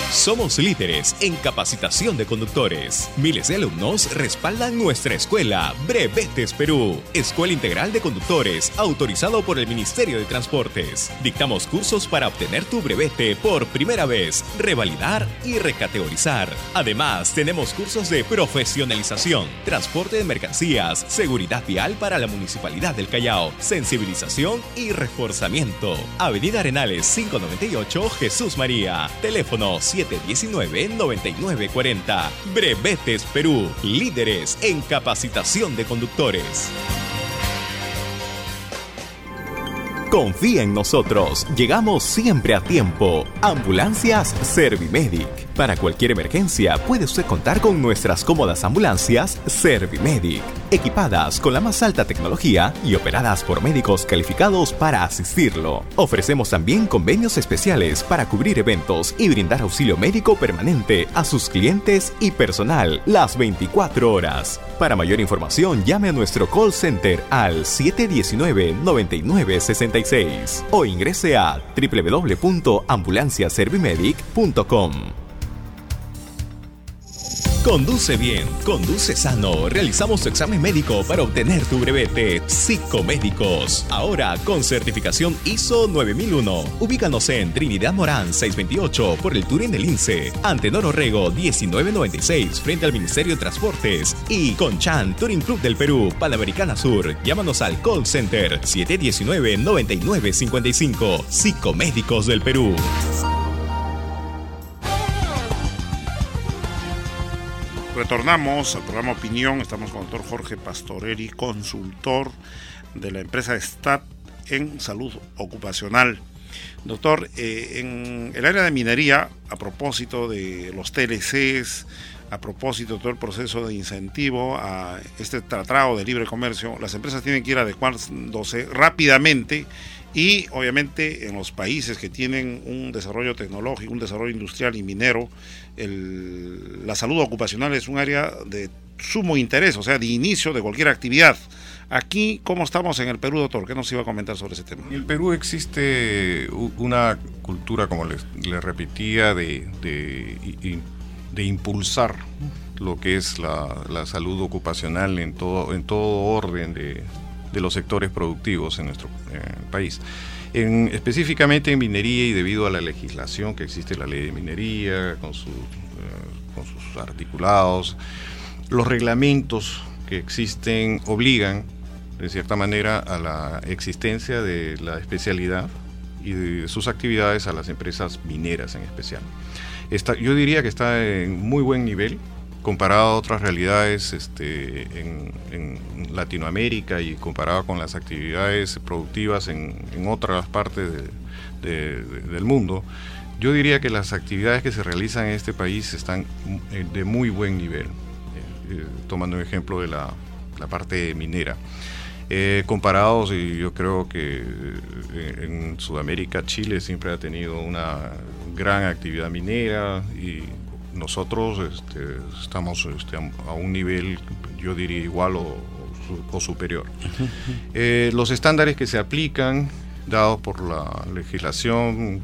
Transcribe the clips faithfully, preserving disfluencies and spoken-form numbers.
Somos líderes en capacitación de conductores. Miles de alumnos respaldan nuestra escuela Brevetes Perú, Escuela Integral de Conductores, autorizado por el Ministerio de Transportes. Dictamos cursos para obtener tu brevete por primera vez, revalidar y recategorizar. Además, tenemos cursos de profesionalización, transporte de mercancías, seguridad vial para la Municipalidad del Callao, sensibilización y reforzamiento. Avenida Arenales quinientos noventa y ocho, Jesús María. Teléfono siete diecinueve, noventa y nueve cuarenta. Brevetes Perú, líderes en capacitación de conductores. Confía en nosotros, llegamos siempre a tiempo. Ambulancias Servimedic. Para cualquier emergencia, puede usted contar con nuestras cómodas ambulancias Servimedic, equipadas con la más alta tecnología y operadas por médicos calificados para asistirlo. Ofrecemos también convenios especiales para cubrir eventos y brindar auxilio médico permanente a sus clientes y personal las veinticuatro horas. Para mayor información, llame a nuestro call center al siete diecinueve, noventa y nueve sesenta y seis o ingrese a doble u doble u doble u punto ambulancia servimedic punto com. Conduce bien, conduce sano. Realizamos tu examen médico para obtener tu brevete. Psicomédicos, ahora con certificación I S O nueve mil uno. Ubícanos en Trinidad Morán seiscientos veintiocho por el Turín del Lince, Antenor Orrego diecinueve noventa y seis frente al Ministerio de Transportes y Conchan Touring Club del Perú, Panamericana Sur. Llámanos al call center siete diecinueve, noventa y nueve cincuenta y cinco. Psicomédicos del Perú. Retornamos al programa Opinión. Estamos con el doctor Jorge Pastorelli, consultor de la empresa STAT en salud ocupacional. Doctor, eh, en el área de minería, a propósito de los T L Cs, a propósito de todo el proceso de incentivo a este tratado de libre comercio, las empresas tienen que ir adecuándose rápidamente. Y obviamente en los países que tienen un desarrollo tecnológico, un desarrollo industrial y minero, el, la salud ocupacional es un área de sumo interés, o sea, de inicio de cualquier actividad. Aquí, ¿cómo estamos en el Perú, doctor? ¿Qué nos iba a comentar sobre ese tema? En el Perú existe una cultura, como les, les repetía, de, de, de impulsar lo que es la, la salud ocupacional en todo, en todo orden de... de los sectores productivos en nuestro eh, país. En, específicamente en minería, y debido a la legislación que existe, la ley de minería, con, su, eh, con sus articulados, los reglamentos que existen obligan, de cierta manera, a la existencia de la especialidad y de sus actividades a las empresas mineras en especial. Está, yo diría que está en muy buen nivel, comparado a otras realidades este, en, en Latinoamérica y comparado con las actividades productivas en, en otras partes de, de, de, del mundo. Yo diría que las actividades que se realizan en este país están de muy buen nivel, eh, tomando un ejemplo de la, la parte minera. Eh, comparados, y yo creo que en Sudamérica, Chile siempre ha tenido una gran actividad minera, y nosotros este, estamos este, a un nivel, yo diría, igual o, o superior. Uh-huh. Eh, los estándares que se aplican, dados por la legislación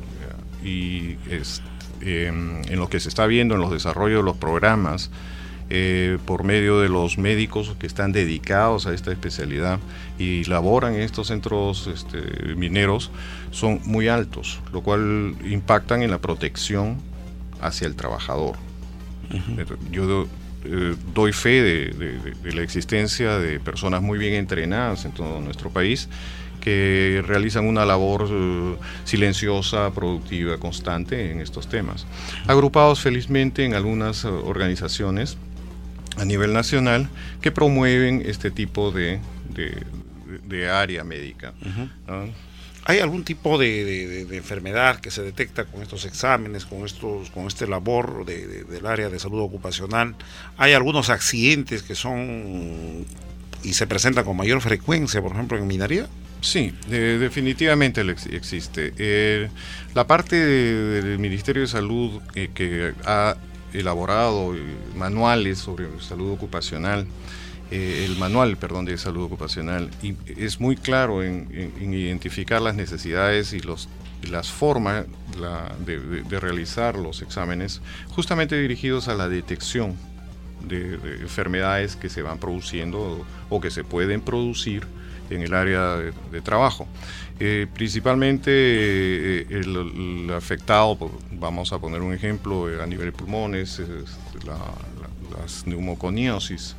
y es, eh, en lo que se está viendo en los desarrollos de los programas, eh, por medio de los médicos que están dedicados a esta especialidad y laboran en estos centros este, mineros, son muy altos, lo cual impactan en la protección hacia el trabajador. Uh-huh. Yo do, eh, doy fe de, de, de la existencia de personas muy bien entrenadas en todo nuestro país que realizan una labor uh, silenciosa, productiva, constante en estos temas. Agrupados felizmente en algunas uh, organizaciones a nivel nacional que promueven este tipo de, de, de área médica. Uh-huh. ¿no? ¿Hay algún tipo de, de, de enfermedad que se detecta con estos exámenes, con estos, con este labor de, de, del área de salud ocupacional? ¿Hay algunos accidentes que son y se presentan con mayor frecuencia, por ejemplo, en minería? Sí, de, definitivamente existe. Eh, la parte de, del Ministerio de Salud eh, que ha elaborado eh, manuales sobre salud ocupacional, Eh, el manual, perdón, de salud ocupacional, y es muy claro en, en, en identificar las necesidades y los las formas la, de, de, de realizar los exámenes justamente dirigidos a la detección de, de enfermedades que se van produciendo o, o que se pueden producir en el área de, de trabajo. Eh, principalmente eh, el, el afectado, vamos a poner un ejemplo, eh, a nivel de pulmones, eh, la, la, las neumoconiosis,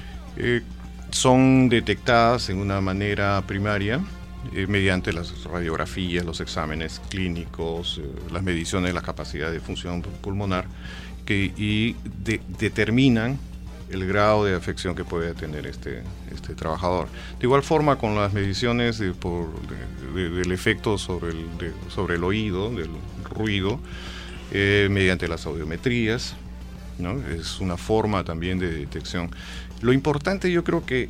eh, son detectadas en una manera primaria eh, mediante las radiografías, los exámenes clínicos, eh, las mediciones de la capacidad de función pulmonar que, y de, determinan el grado de afección que puede tener este, este trabajador. De igual forma, con las mediciones de, por, de, de, del efecto sobre el, de, sobre el oído, del ruido, eh, mediante las audiometrías, ¿no? Es una forma también de detección. Lo importante, yo creo que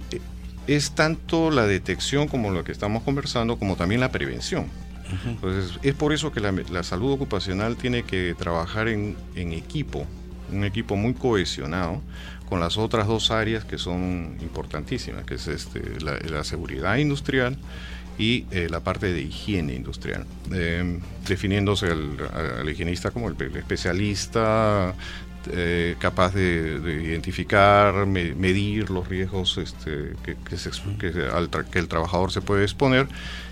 es tanto la detección como lo que estamos conversando, como también la prevención. Uh-huh. Entonces, es por eso que la, la salud ocupacional tiene que trabajar en, en equipo, un equipo muy cohesionado, con las otras dos áreas que son importantísimas, que es este, la, la seguridad industrial y eh, la parte de higiene industrial, eh, definiéndose al, al higienista como el, el especialista eh, capaz de, de identificar, me, medir los riesgos este, que, que, se, que, al tra- que el trabajador se puede exponer,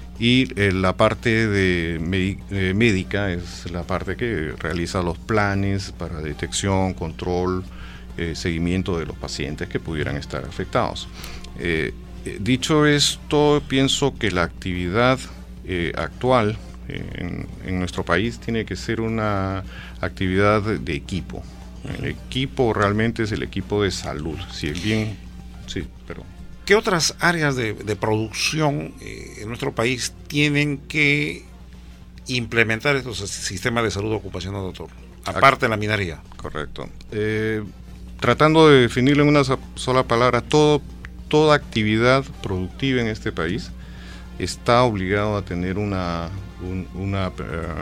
y eh, la parte de medi- eh, médica es la parte que realiza los planes para detección, control, Eh, seguimiento de los pacientes que pudieran estar afectados. Eh, eh, dicho esto, pienso que la actividad eh, actual eh, en, en nuestro país tiene que ser una actividad de, de equipo. El equipo realmente es el equipo de salud. Si bien, sí, pero ¿qué otras áreas de, de producción eh, en nuestro país tienen que implementar estos sistemas de salud ocupacional, doctor? Aparte de la minería. Correcto. Eh, Tratando de definirlo en una sola palabra, todo, toda actividad productiva en este país está obligado a tener una, un, una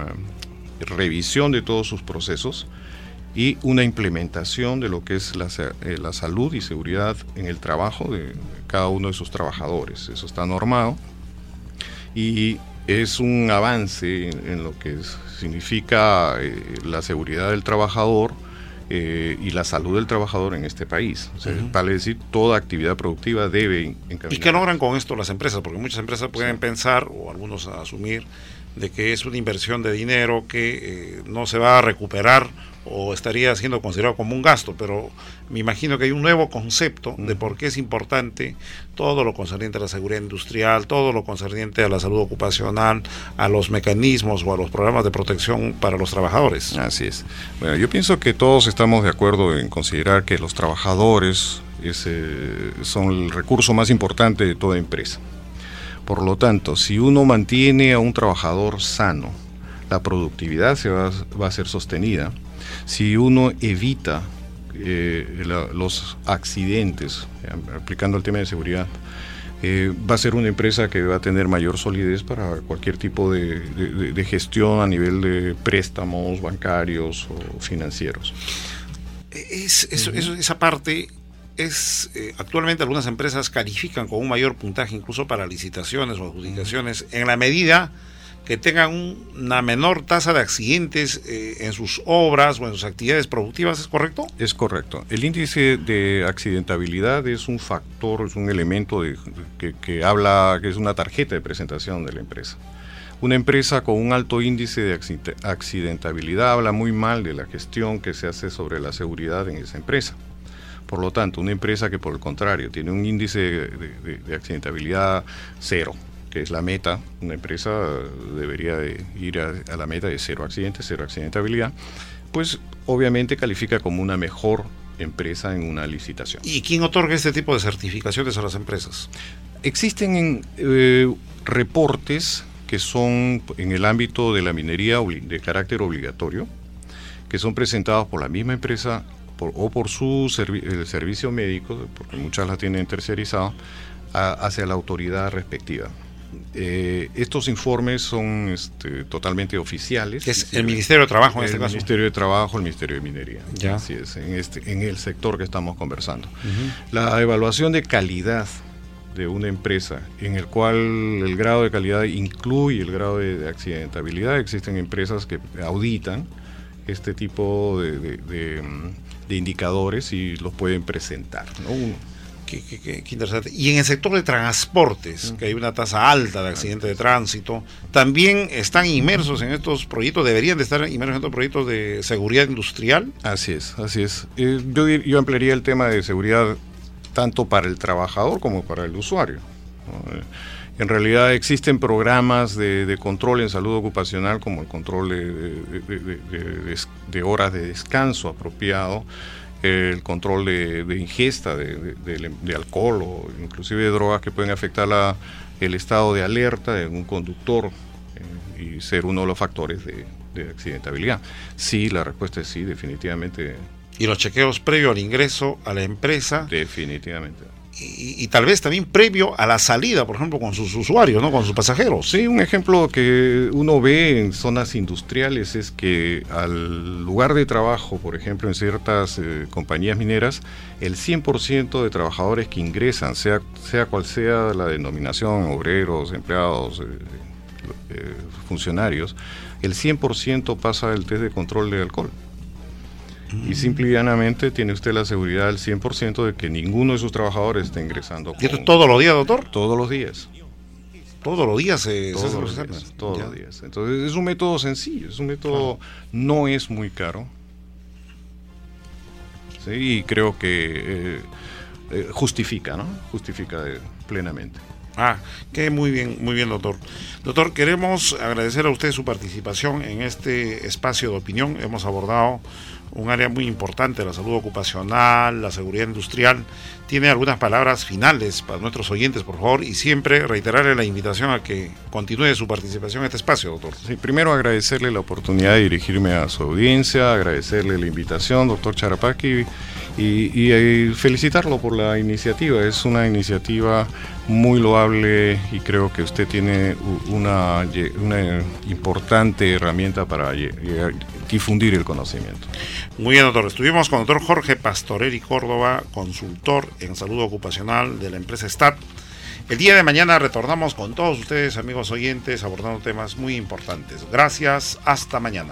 uh, revisión de todos sus procesos y una implementación de lo que es la, eh, la salud y seguridad en el trabajo de cada uno de sus trabajadores. Eso está normado y es un avance en, en lo que es, significa eh, la seguridad del trabajador, Eh, y la salud del trabajador en este país. O sea, uh-huh. Vale decir, toda actividad productiva debe encaminar. ¿Y qué logran con esto las empresas? Porque muchas empresas pueden sí. pensar, o algunos asumir, de que es una inversión de dinero que eh, no se va a recuperar o estaría siendo considerado como un gasto, pero me imagino que hay un nuevo concepto de por qué es importante todo lo concerniente a la seguridad industrial, todo lo concerniente a la salud ocupacional, a los mecanismos o a los programas de protección para los trabajadores. Así es. Bueno, yo pienso que todos estamos de acuerdo en considerar que los trabajadores es, eh, son el recurso más importante de toda empresa. Por lo tanto, si uno mantiene a un trabajador sano, la productividad se va, va a ser sostenida. Si uno evita eh, la, los accidentes, eh, aplicando el tema de seguridad, eh, va a ser una empresa que va a tener mayor solidez para cualquier tipo de, de, de gestión a nivel de préstamos bancarios o financieros. Es, eso, eso, esa parte es eh, actualmente algunas empresas califican con un mayor puntaje incluso para licitaciones o adjudicaciones en la medida que tengan un, una menor tasa de accidentes eh, en sus obras o en sus actividades productivas, ¿es correcto? Es correcto. El índice de accidentabilidad es un factor, es un elemento de, que, que habla, que es una tarjeta de presentación de la empresa. Una empresa con un alto índice de accidentabilidad habla muy mal de la gestión que se hace sobre la seguridad en esa empresa. Por lo tanto, una empresa que por el contrario tiene un índice de, de, de accidentabilidad cero, que es la meta, una empresa debería de ir a, a la meta de cero accidentes, cero accidentabilidad, pues obviamente califica como una mejor empresa en una licitación. ¿Y quién otorga este tipo de certificaciones a las empresas? Existen eh, reportes que son en el ámbito de la minería de carácter obligatorio, que son presentados por la misma empresa por, o por su servi- el servicio médico, porque muchas las tienen tercerizado, a, hacia la autoridad respectiva. Eh, estos informes son este, totalmente oficiales. Es el Ministerio de Trabajo en este caso. El Ministerio de Trabajo, el Ministerio de Minería. Ya. Así es, en, este, en el sector que estamos conversando. Uh-huh. La evaluación de calidad de una empresa en el cual el grado de calidad incluye el grado de, de accidentabilidad, existen empresas que auditan este tipo de, de, de, de indicadores y los pueden presentar, ¿no? Uno, Qué, qué, qué, qué interesante. Y en el sector de transportes, que hay una tasa alta de accidentes de tránsito, también están inmersos en estos proyectos, deberían de estar inmersos en estos proyectos de seguridad industrial. Así es, así es. Eh, yo, yo ampliaría el tema de seguridad tanto para el trabajador como para el usuario, ¿no? Eh, en realidad existen programas de, de control en salud ocupacional, como el control de, de, de, de, de, de horas de descanso apropiado, el control de, de ingesta de, de, de, de alcohol o inclusive de drogas que pueden afectar la, el estado de alerta de un conductor eh, y ser uno de los factores de, de accidentabilidad. Sí, la respuesta es sí, definitivamente. Y los chequeos previo al ingreso a la empresa. Definitivamente. Y, y tal vez también previo a la salida, por ejemplo, con sus usuarios, ¿no? Con sus pasajeros. Sí, un ejemplo que uno ve en zonas industriales es que al lugar de trabajo, por ejemplo, en ciertas eh, compañías mineras, el cien por ciento de trabajadores que ingresan, sea, sea cual sea la denominación, obreros, empleados, eh, eh, funcionarios, el cien por ciento pasa el test de control de alcohol. Y simple y llanamente tiene usted la seguridad del cien por ciento de que ninguno de sus trabajadores está ingresando. ¿Y esto todos los días, doctor? Todos los días. Todos los días se todos hacen los los días, exámenes. todos los días. Entonces es un método sencillo, es un método, ah. no es muy caro. Sí, y creo que eh, eh, justifica, ¿no? Justifica eh, plenamente. Ah, que muy bien, muy bien, doctor. Doctor, queremos agradecer a usted su participación en este espacio de opinión. Hemos abordado un área muy importante, la salud ocupacional, la seguridad industrial. Tiene algunas palabras finales para nuestros oyentes, por favor, y siempre reiterarle la invitación a que continúe su participación en este espacio, doctor. Sí, primero agradecerle la oportunidad de dirigirme a su audiencia, agradecerle la invitación, doctor Charapaqui, y, y, y felicitarlo por la iniciativa. Es una iniciativa muy loable y creo que usted tiene una, una importante herramienta para llegar, difundir el conocimiento. Muy bien, doctor. Estuvimos con el doctor Jorge Pastorelli Córdoba, consultor en salud ocupacional de la empresa Stat. El día de mañana retornamos con todos ustedes, amigos oyentes, abordando temas muy importantes. Gracias, hasta mañana.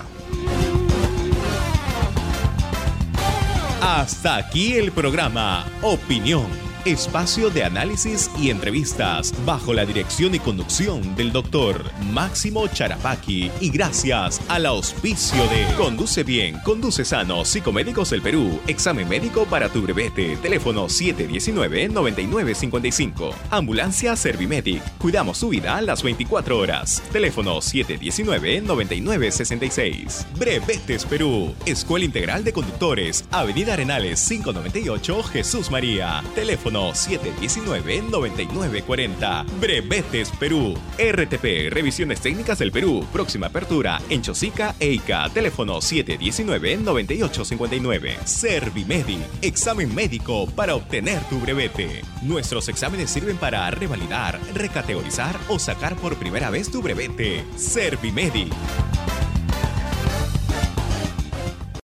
Hasta aquí el programa Opinión, espacio de análisis y entrevistas bajo la dirección y conducción del doctor Máximo Charapaqui y gracias al auspicio de Conduce Bien, Conduce Sano, Psicomédicos del Perú, examen médico para tu brevete, teléfono siete uno nueve, nueve nueve cinco cinco, Ambulancia Servimedic, cuidamos su vida a las veinticuatro horas, teléfono siete uno nueve, nueve nueve seis seis, Brevetes Perú, Escuela Integral de Conductores, Avenida Arenales quinientos noventa y ocho, Jesús María, teléfono siete uno nueve, nueve nueve cuatro cero. Brevetes Perú. R T P, Revisiones Técnicas del Perú. Próxima apertura en Chosica e Ica. Teléfono siete uno nueve, nueve ocho cinco nueve. Servimedic, examen médico para obtener tu brevete. Nuestros exámenes sirven para revalidar, recategorizar o sacar por primera vez tu brevete. Servimedic.